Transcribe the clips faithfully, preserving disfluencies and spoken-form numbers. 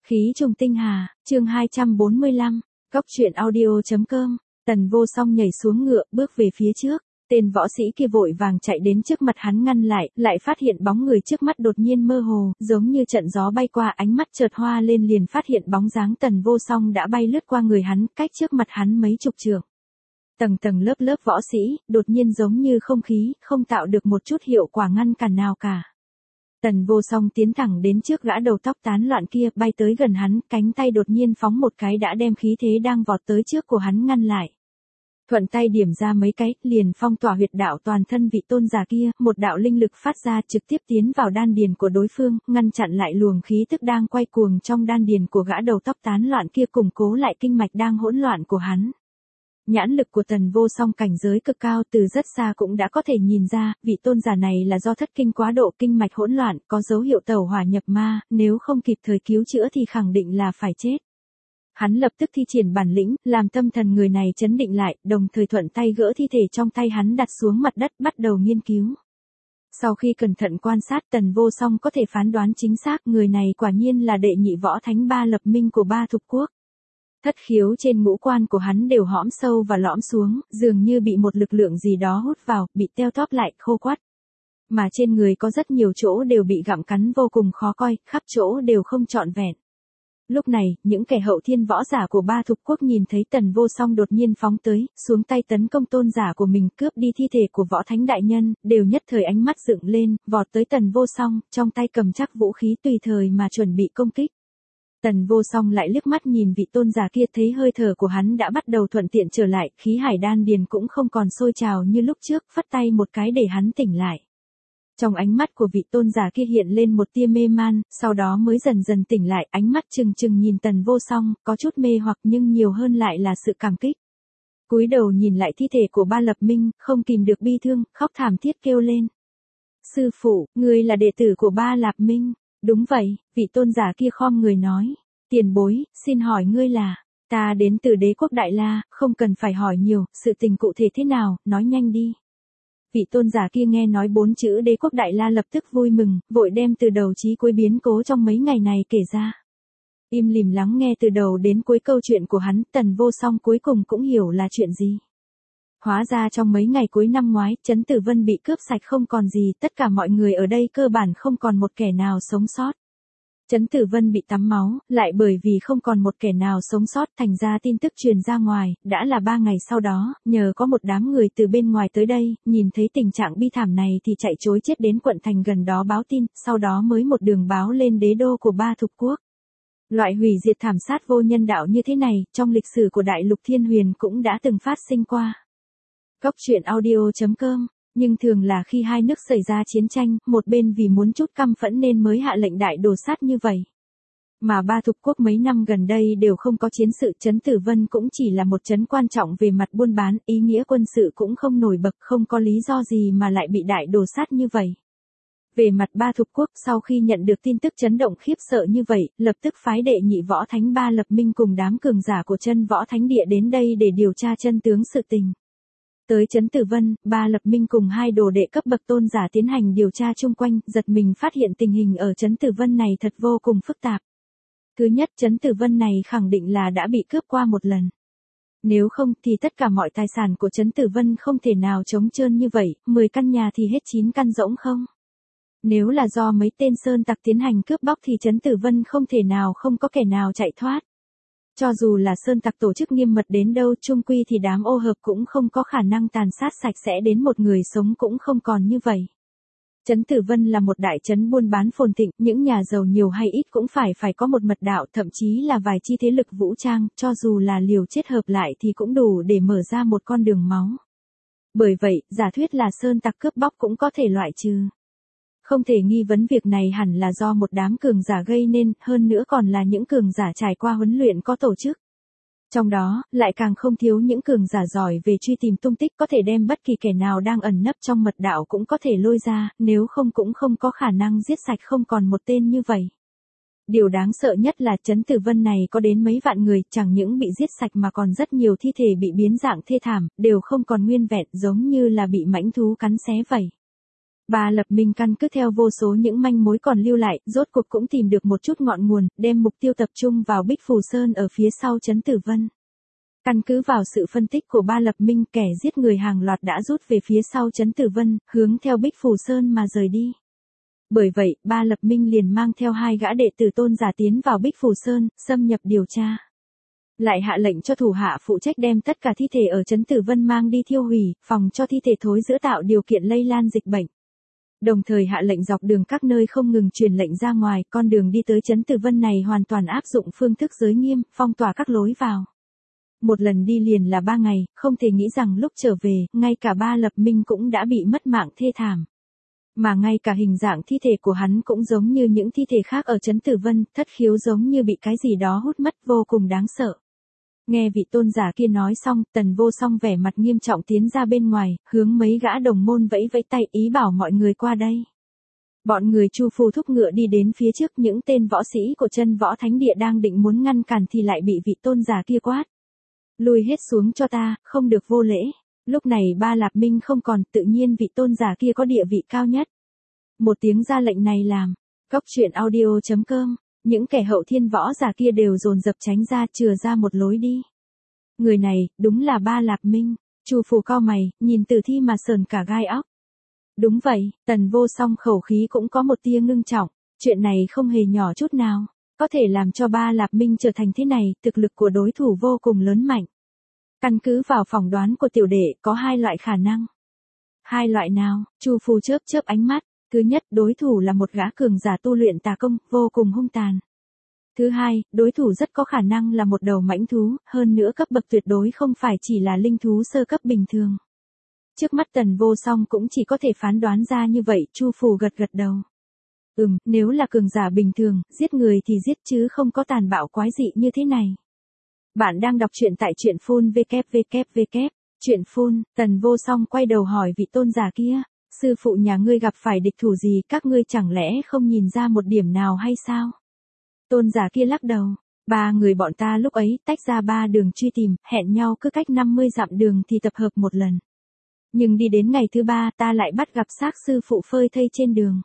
Khí trùng tinh hà, chương hai trăm bốn mươi lăm, Cóc truyện audio chấm com, Tần Vô Song nhảy xuống ngựa, bước về phía trước. Tên võ sĩ kia vội vàng chạy đến trước mặt hắn ngăn lại, lại phát hiện bóng người trước mắt đột nhiên mơ hồ, giống như trận gió bay qua, ánh mắt chợt hoa lên liền phát hiện bóng dáng Tần Vô Song đã bay lướt qua người hắn, cách trước mặt hắn mấy chục trượng. Tầng tầng lớp lớp võ sĩ, đột nhiên giống như không khí, không tạo được một chút hiệu quả ngăn cản nào cả. Tần Vô Song tiến thẳng đến trước gã đầu tóc tán loạn kia, bay tới gần hắn, cánh tay đột nhiên phóng một cái đã đem khí thế đang vọt tới trước của hắn ngăn lại. Thuận tay điểm ra mấy cái, liền phong tỏa huyệt đạo toàn thân vị tôn giả kia, một đạo linh lực phát ra trực tiếp tiến vào đan điền của đối phương, ngăn chặn lại luồng khí tức đang quay cuồng trong đan điền của gã đầu tóc tán loạn kia, củng cố lại kinh mạch đang hỗn loạn của hắn. Nhãn lực của Tần Vô Song cảnh giới cực cao, từ rất xa cũng đã có thể nhìn ra, vị tôn giả này là do thất kinh quá độ, kinh mạch hỗn loạn, có dấu hiệu tẩu hỏa nhập ma, nếu không kịp thời cứu chữa thì khẳng định là phải chết. Hắn lập tức thi triển bản lĩnh, làm tâm thần người này chấn định lại, đồng thời thuận tay gỡ thi thể trong tay hắn đặt xuống mặt đất, bắt đầu nghiên cứu. Sau khi cẩn thận quan sát, Tần Vô Song có thể phán đoán chính xác người này quả nhiên là đệ nhị võ thánh Ba Lập Minh của Ba Thục Quốc. Thất khiếu trên ngũ quan của hắn đều hõm sâu và lõm xuống, dường như bị một lực lượng gì đó hút vào, bị teo tóp lại, khô quắt. Mà trên người có rất nhiều chỗ đều bị gặm cắn vô cùng khó coi, khắp chỗ đều không trọn vẹn. Lúc này, những kẻ hậu thiên võ giả của Ba Thục Quốc nhìn thấy Tần Vô Song đột nhiên phóng tới, xuống tay tấn công tôn giả của mình, cướp đi thi thể của võ thánh đại nhân, đều nhất thời ánh mắt dựng lên, vọt tới Tần Vô Song, trong tay cầm chắc vũ khí tùy thời mà chuẩn bị công kích. Tần Vô Song lại liếc mắt nhìn vị tôn giả kia, thấy hơi thở của hắn đã bắt đầu thuận tiện trở lại, khí hải đan điền cũng không còn sôi trào như lúc trước, phất tay một cái để hắn tỉnh lại. Trong ánh mắt của vị tôn giả kia hiện lên một tia mê man, sau đó mới dần dần tỉnh lại, ánh mắt trừng trừng nhìn Tần Vô Song, có chút mê hoặc nhưng nhiều hơn lại là sự cảm kích. Cúi đầu nhìn lại thi thể của Ba Lập Minh, không kìm được bi thương, khóc thảm thiết kêu lên. Sư phụ, ngươi là đệ tử của Ba Lập Minh. Đúng vậy, vị tôn giả kia khom người nói. Tiền bối, xin hỏi ngươi là, ta đến từ đế quốc Đại La, không cần phải hỏi nhiều, sự tình cụ thể thế nào, nói nhanh đi. Vị tôn giả kia nghe nói bốn chữ đế quốc Đại La lập tức vui mừng, vội đem từ đầu chí cuối biến cố trong mấy ngày này kể ra. Im lìm lắng nghe từ đầu đến cuối câu chuyện của hắn, Tần Vô Song cuối cùng cũng hiểu là chuyện gì. Hóa ra trong mấy ngày cuối năm ngoái, Trấn Tử Vân bị cướp sạch không còn gì, tất cả mọi người ở đây cơ bản không còn một kẻ nào sống sót. Trấn Tử Vân bị tắm máu, lại bởi vì không còn một kẻ nào sống sót, thành ra tin tức truyền ra ngoài, đã là ba ngày sau đó, nhờ có một đám người từ bên ngoài tới đây, nhìn thấy tình trạng bi thảm này thì chạy trối chết đến quận thành gần đó báo tin, sau đó mới một đường báo lên đế đô của Ba Thục Quốc. Loại hủy diệt thảm sát vô nhân đạo như thế này, trong lịch sử của Đại Lục Thiên Huyền cũng đã từng phát sinh qua. Cóc truyện audio chấm com, nhưng thường là khi hai nước xảy ra chiến tranh, một bên vì muốn chút căm phẫn nên mới hạ lệnh đại đồ sát như vậy. Mà Ba Thục Quốc mấy năm gần đây đều không có chiến sự, Trấn Tử Vân cũng chỉ là một trấn quan trọng về mặt buôn bán, ý nghĩa quân sự cũng không nổi bật, không có lý do gì mà lại bị đại đồ sát như vậy. Về mặt Ba Thục Quốc, sau khi nhận được tin tức chấn động khiếp sợ như vậy, lập tức phái đệ nhị võ thánh Ba Lập Minh cùng đám cường giả của chân võ thánh địa đến đây để điều tra chân tướng sự tình. Tới Trấn Tử Vân, Ba Lập Minh cùng hai đồ đệ cấp bậc tôn giả tiến hành điều tra chung quanh, giật mình phát hiện tình hình ở Trấn Tử Vân này thật vô cùng phức tạp. Thứ nhất, Trấn Tử Vân này khẳng định là đã bị cướp qua một lần. Nếu không thì tất cả mọi tài sản của Trấn Tử Vân không thể nào trống trơn như vậy, mười căn nhà thì hết chín căn rỗng không. Nếu là do mấy tên sơn tặc tiến hành cướp bóc thì Trấn Tử Vân không thể nào không có kẻ nào chạy thoát. Cho dù là sơn tặc tổ chức nghiêm mật đến đâu, chung quy thì đám ô hợp cũng không có khả năng tàn sát sạch sẽ đến một người sống cũng không còn như vậy. Trấn Tử Vân là một đại trấn buôn bán phồn thịnh, những nhà giàu nhiều hay ít cũng phải phải có một mật đạo, thậm chí là vài chi thế lực vũ trang, cho dù là liều chết hợp lại thì cũng đủ để mở ra một con đường máu. Bởi vậy, giả thuyết là sơn tặc cướp bóc cũng có thể loại trừ. Không thể nghi vấn việc này hẳn là do một đám cường giả gây nên, hơn nữa còn là những cường giả trải qua huấn luyện có tổ chức. Trong đó, lại càng không thiếu những cường giả giỏi về truy tìm tung tích, có thể đem bất kỳ kẻ nào đang ẩn nấp trong mật đạo cũng có thể lôi ra, nếu không cũng không có khả năng giết sạch không còn một tên như vậy. Điều đáng sợ nhất là Trấn Tử Vân này có đến mấy vạn người, chẳng những bị giết sạch mà còn rất nhiều thi thể bị biến dạng thê thảm, đều không còn nguyên vẹn, giống như là bị mãnh thú cắn xé vậy. Ba Lập Minh căn cứ theo vô số những manh mối còn lưu lại, rốt cuộc cũng tìm được một chút ngọn nguồn, đem mục tiêu tập trung vào Bích Phù Sơn ở phía sau trấn Tử Vân. Căn cứ vào sự phân tích của Ba Lập Minh, kẻ giết người hàng loạt đã rút về phía sau trấn Tử Vân, hướng theo Bích Phù Sơn mà rời đi. Bởi vậy, Ba Lập Minh liền mang theo hai gã đệ tử Tôn giả tiến vào Bích Phù Sơn, xâm nhập điều tra. Lại hạ lệnh cho thủ hạ phụ trách đem tất cả thi thể ở trấn Tử Vân mang đi thiêu hủy, phòng cho thi thể thối rữa tạo điều kiện lây lan dịch bệnh. Đồng thời hạ lệnh dọc đường các nơi không ngừng truyền lệnh ra ngoài, con đường đi tới trấn Tử Vân này hoàn toàn áp dụng phương thức giới nghiêm, phong tỏa các lối vào. Một lần đi liền là ba ngày, không thể nghĩ rằng lúc trở về, ngay cả Ba Lập Minh cũng đã bị mất mạng thê thảm. Mà ngay cả hình dạng thi thể của hắn cũng giống như những thi thể khác ở trấn Tử Vân, thất khiếu giống như bị cái gì đó hút mất, vô cùng đáng sợ. Nghe vị tôn giả kia nói xong, Tần Vô Song vẻ mặt nghiêm trọng tiến ra bên ngoài, hướng mấy gã đồng môn vẫy vẫy tay ý bảo mọi người qua đây. Bọn người Chu Phù thúc ngựa đi đến phía trước, những tên võ sĩ của Chân Võ Thánh Địa đang định muốn ngăn cản thì lại bị vị tôn giả kia quát. Lùi hết xuống cho ta, không được vô lễ. Lúc này Ba Lạp Minh không còn, tự nhiên vị tôn giả kia có địa vị cao nhất. Một tiếng ra lệnh này làm. Cốc truyện audio chấm com. Những kẻ hậu thiên võ giả kia đều dồn dập tránh ra, chừa ra một lối đi. Người này, đúng là Ba Lạp Minh. Chu Phù cau mày, nhìn tử thi mà sờn cả gai óc. Đúng vậy, Tần Vô Song khẩu khí cũng có một tia ngưng trọng. Chuyện này không hề nhỏ chút nào. Có thể làm cho Ba Lạp Minh trở thành thế này, thực lực của đối thủ vô cùng lớn mạnh. Căn cứ vào phỏng đoán của tiểu đệ, có hai loại khả năng. Hai loại nào? Chu Phù chớp chớp ánh mắt. Thứ nhất, đối thủ là một gã cường giả tu luyện tà công, vô cùng hung tàn. Thứ hai, đối thủ rất có khả năng là một đầu mãnh thú, hơn nữa cấp bậc tuyệt đối không phải chỉ là linh thú sơ cấp bình thường. Trước mắt Tần Vô Song cũng chỉ có thể phán đoán ra như vậy, Chu Phù gật gật đầu. Ừm, nếu là cường giả bình thường, giết người thì giết chứ không có tàn bạo quái dị như thế này. Bạn đang đọc truyện tại truyện phun vê vê vê, truyện phun, Tần Vô Song quay đầu hỏi vị tôn giả kia. Sư phụ nhà ngươi gặp phải địch thủ gì, các ngươi chẳng lẽ không nhìn ra một điểm nào hay sao? Tôn giả kia lắc đầu. Ba người bọn ta lúc ấy tách ra ba đường truy tìm, hẹn nhau cứ cách năm mươi dặm đường thì tập hợp một lần. Nhưng đi đến ngày thứ ba ta lại bắt gặp xác sư phụ phơi thây trên đường.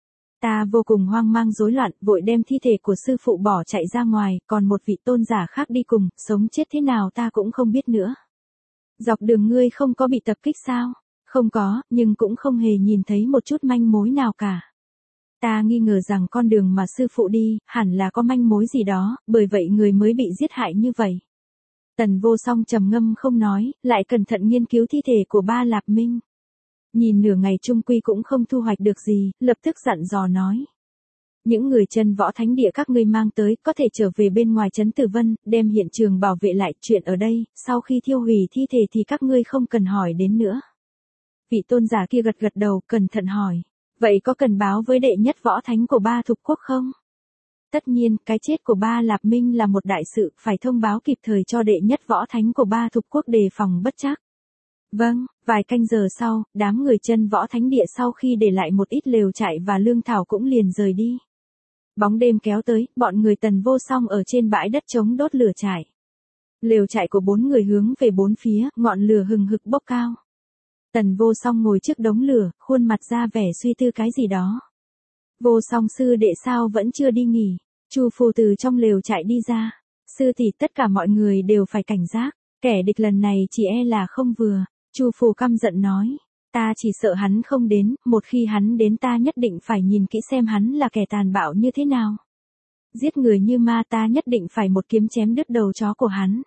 Ta vô cùng hoang mang rối loạn, vội đem thi thể của sư phụ bỏ chạy ra ngoài, còn một vị tôn giả khác đi cùng, sống chết thế nào ta cũng không biết nữa. Dọc đường ngươi không có bị tập kích sao? Không có, nhưng cũng không hề nhìn thấy một chút manh mối nào cả. Ta nghi ngờ rằng con đường mà sư phụ đi, hẳn là có manh mối gì đó, bởi vậy người mới bị giết hại như vậy. Tần Vô Song trầm ngâm không nói, lại cẩn thận nghiên cứu thi thể của Ba Lạp Minh. Nhìn nửa ngày chung quy cũng không thu hoạch được gì, lập tức dặn dò nói. Những người Chân Võ Thánh Địa các ngươi mang tới, có thể trở về bên ngoài trấn Tử Vân, đem hiện trường bảo vệ lại, chuyện ở đây, sau khi thiêu hủy thi thể thì các ngươi không cần hỏi đến nữa. Vị tôn giả kia gật gật đầu, cẩn thận hỏi. Vậy có cần báo với đệ nhất võ thánh của Ba Thục Quốc không? Tất nhiên, cái chết của Ba Lạp Minh là một đại sự, phải thông báo kịp thời cho đệ nhất võ thánh của Ba Thục Quốc đề phòng bất trắc. Vâng, vài canh giờ sau, đám người Chân Võ Thánh Địa sau khi để lại một ít lều trại và lương thảo cũng liền rời đi. Bóng đêm kéo tới, bọn người Tần Vô Song ở trên bãi đất trống đốt lửa trại. Lều trại của bốn người hướng về bốn phía, ngọn lửa hừng hực bốc cao. Tần Vô Song ngồi trước đống lửa, khuôn mặt ra vẻ suy tư cái gì đó. Vô Song sư đệ sao vẫn chưa đi nghỉ? Chu Phù từ trong lều trại đi ra. Sư tỷ, tất cả mọi người đều phải cảnh giác, kẻ địch lần này chỉ e là không vừa. Chu Phù căm giận nói, ta chỉ sợ hắn không đến, một khi hắn đến ta nhất định phải nhìn kỹ xem hắn là kẻ tàn bạo như thế nào. Giết người như ma, ta nhất định phải một kiếm chém đứt đầu chó của hắn.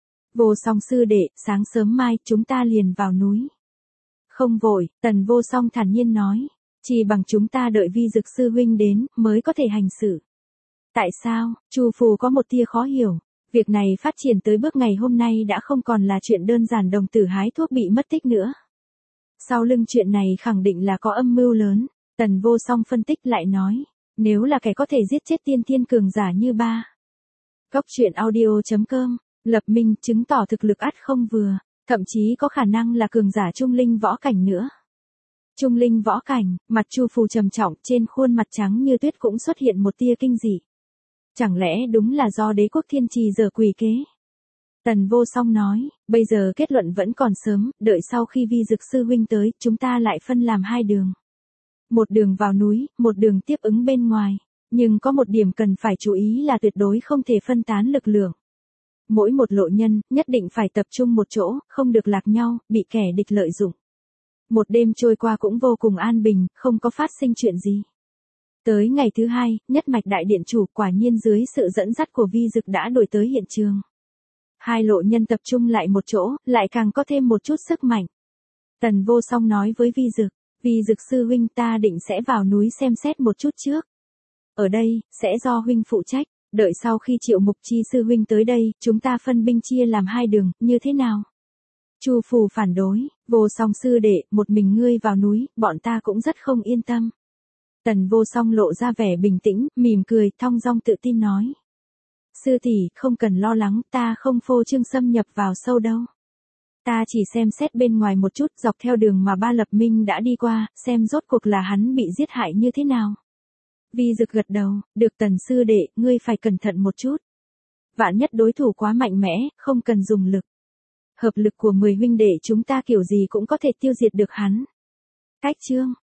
Vô Song sư đệ, sáng sớm mai chúng ta liền vào núi. Không vội, Tần Vô Song thản nhiên nói, chỉ bằng chúng ta đợi Vi Dực sư huynh đến mới có thể hành xử. Tại sao? Chu Phù có một tia khó hiểu. Việc này phát triển tới bước ngày hôm nay đã không còn là chuyện đơn giản đồng tử hái thuốc bị mất tích nữa. Sau lưng chuyện này khẳng định là có âm mưu lớn. Tần Vô Song phân tích lại nói, nếu là kẻ có thể giết chết tiên thiên cường giả như ba. Cốc truyện audio chấm com, Lập Minh chứng tỏ thực lực ắt không vừa, thậm chí có khả năng là cường giả trung linh võ cảnh nữa. Trung linh võ cảnh, mặt Chu Phù trầm trọng, trên khuôn mặt trắng như tuyết cũng xuất hiện một tia kinh dị. Chẳng lẽ đúng là do Đế Quốc Thiên Trì giở quỷ kế? Tần Vô Song nói, bây giờ kết luận vẫn còn sớm, đợi sau khi Vi Dực sư huynh tới, chúng ta lại phân làm hai đường. Một đường vào núi, một đường tiếp ứng bên ngoài. Nhưng có một điểm cần phải chú ý là tuyệt đối không thể phân tán lực lượng. Mỗi một lộ nhân, nhất định phải tập trung một chỗ, không được lạc nhau, bị kẻ địch lợi dụng. Một đêm trôi qua cũng vô cùng an bình, không có phát sinh chuyện gì. Tới ngày thứ hai, nhất mạch đại điện chủ quả nhiên dưới sự dẫn dắt của Vi Dực đã đuổi tới hiện trường. Hai lộ nhân tập trung lại một chỗ, lại càng có thêm một chút sức mạnh. Tần Vô Song nói với Vi Dực, Vi Dực sư huynh ta định sẽ vào núi xem xét một chút trước. Ở đây, sẽ do huynh phụ trách, đợi sau khi Triệu Mục Chi sư huynh tới đây, chúng ta phân binh chia làm hai đường, như thế nào? Chu Phù phản đối, Vô Song sư đệ, một mình ngươi vào núi, bọn ta cũng rất không yên tâm. Tần Vô Song lộ ra vẻ bình tĩnh, mỉm cười, thong dong tự tin nói. Sư tỷ, không cần lo lắng, ta không phô trương xâm nhập vào sâu đâu. Ta chỉ xem xét bên ngoài một chút, dọc theo đường mà Ba Lập Minh đã đi qua, xem rốt cuộc là hắn bị giết hại như thế nào. Vi Dực gật đầu, được Tần sư đệ, ngươi phải cẩn thận một chút. Vạn nhất đối thủ quá mạnh mẽ, không cần dùng lực. Hợp lực của mười huynh đệ chúng ta kiểu gì cũng có thể tiêu diệt được hắn. Cách chương